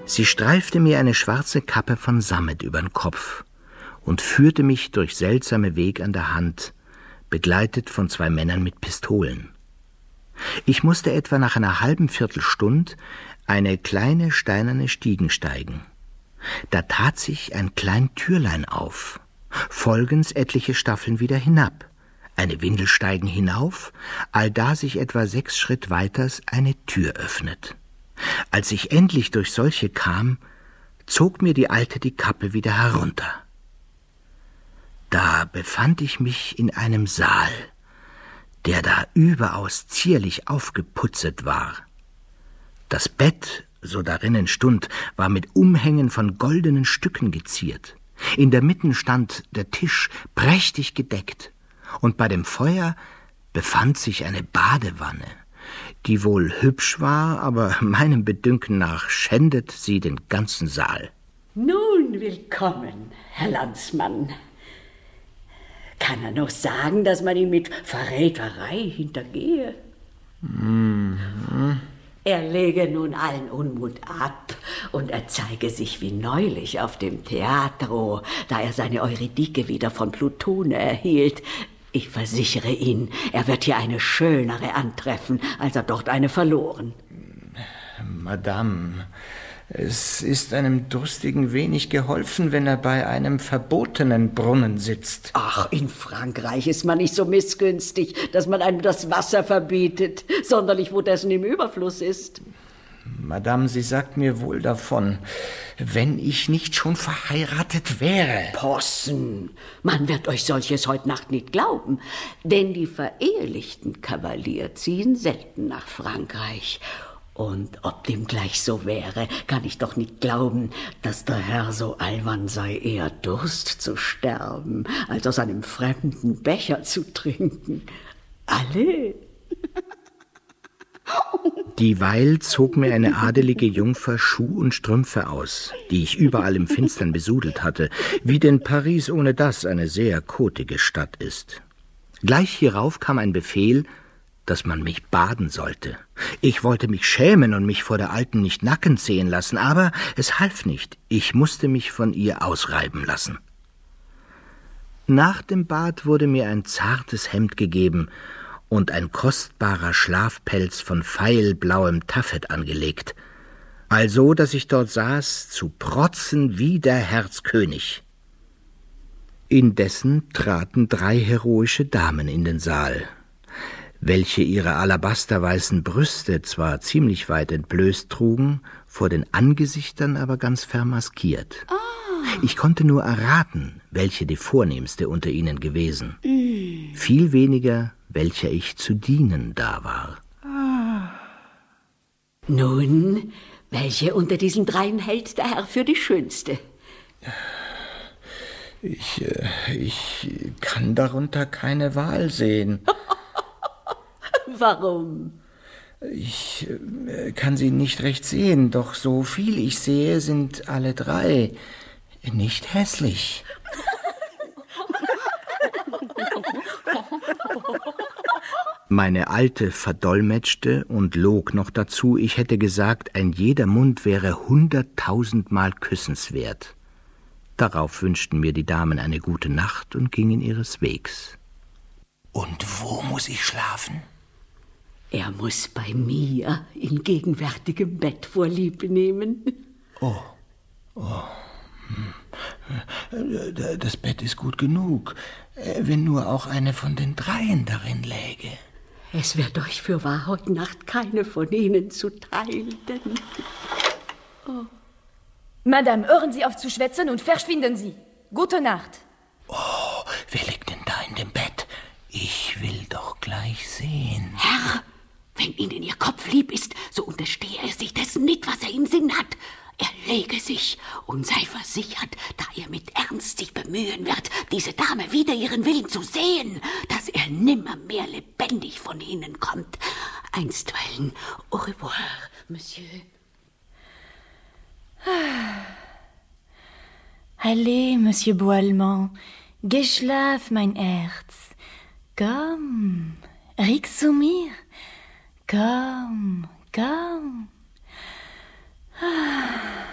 Sie streifte mir eine schwarze Kappe von Sammet übern Kopf und führte mich durch seltsame Weg an der Hand, begleitet von 2 Männern mit Pistolen. Ich musste etwa nach einer halben Viertelstunde eine kleine steinerne Stiegen steigen. Da tat sich ein klein Türlein auf, folgens etliche Staffeln wieder hinab, eine Windelsteigen hinauf, allda sich etwa 6 Schritt weiters eine Tür öffnet. Als ich endlich durch solche kam, zog mir die Alte die Kappe wieder herunter. Da befand ich mich in einem Saal, der da überaus zierlich aufgeputzet war. Das Bett, so darinnen stund, war mit Umhängen von goldenen Stücken geziert. In der Mitte stand der Tisch prächtig gedeckt, und bei dem Feuer befand sich eine Badewanne, die wohl hübsch war, aber meinem Bedünken nach schändet sie den ganzen Saal. Nun, willkommen, Herr Landsmann. Kann er noch sagen, dass man ihn mit Verräterei hintergehe? Er lege nun allen Unmut ab und er zeige sich wie neulich auf dem Theatro, da er seine Eurydike wieder von Plutone erhielt. Ich versichere ihn, er wird hier eine schönere antreffen, als er dort eine verloren. Madame, es ist einem Durstigen wenig geholfen, wenn er bei einem verbotenen Brunnen sitzt. Ach, in Frankreich ist man nicht so missgünstig, dass man einem das Wasser verbietet, sonderlich wo dessen im Überfluss ist. Madame, Sie sagt mir wohl davon, wenn ich nicht schon verheiratet wäre. Possen, man wird euch solches heut Nacht nicht glauben, denn die verehelichten Kavalier ziehen selten nach Frankreich. Und ob dem gleich so wäre, kann ich doch nicht glauben, dass der Herr so albern sei, eher Durst zu sterben, als aus einem fremden Becher zu trinken. Alle. Dieweil zog mir eine adelige Jungfer Schuh und Strümpfe aus, die ich überall im Finstern besudelt hatte, wie denn Paris ohne das eine sehr kotige Stadt ist. Gleich hierauf kam ein Befehl, dass man mich baden sollte. Ich wollte mich schämen und mich vor der Alten nicht nackend sehen lassen, aber es half nicht. Ich musste mich von ihr ausreiben lassen. Nach dem Bad wurde mir ein zartes Hemd gegeben und ein kostbarer Schlafpelz von feilblauem Taffet angelegt, also dass ich dort saß, zu protzen wie der Herzkönig. Indessen traten 3 heroische Damen in den Saal, welche ihre alabasterweißen Brüste zwar ziemlich weit entblößt trugen, vor den Angesichtern aber ganz vermaskiert. Ich konnte nur erraten, welche die vornehmste unter ihnen gewesen. Viel weniger, welcher ich zu dienen da war. Nun, welche unter diesen 3 hält der Herr für die schönste? Ich kann darunter keine Wahl sehen. Warum? Ich kann sie nicht recht sehen, doch so viel ich sehe, sind alle 3 nicht hässlich. Meine Alte verdolmetschte und log noch dazu, ich hätte gesagt, ein jeder Mund wäre 100.000-mal küssenswert. Darauf wünschten mir die Damen eine gute Nacht und gingen ihres Wegs. Und wo muss ich schlafen? Er muss bei mir in gegenwärtigem Bett Vorlieb nehmen. Oh. Das Bett ist gut genug, wenn nur auch eine von den 3 darin läge. Es wird euch für wahr heute Nacht keine von ihnen zuteil, denn... Oh. Madame, hören Sie auf zu schwätzen und verschwinden Sie. Gute Nacht. Oh, wer liegt denn da in dem Bett? Ich will doch gleich sehen. Herr, wenn Ihnen Ihr Kopf lieb ist, so unterstehe er sich dessen nicht, was er im Sinn hat. Er lege sich und sei versichert, da er mit Ernst sich bemühen wird, diese Dame wider ihren Willen zu sehen, dass er nimmermehr lebendig von ihnen kommt. Einstweilen, au revoir, Monsieur. Allez, Monsieur Boallement, geschlaf, mein Herz. Komm, riech zu mir. Komm, komm. Ah.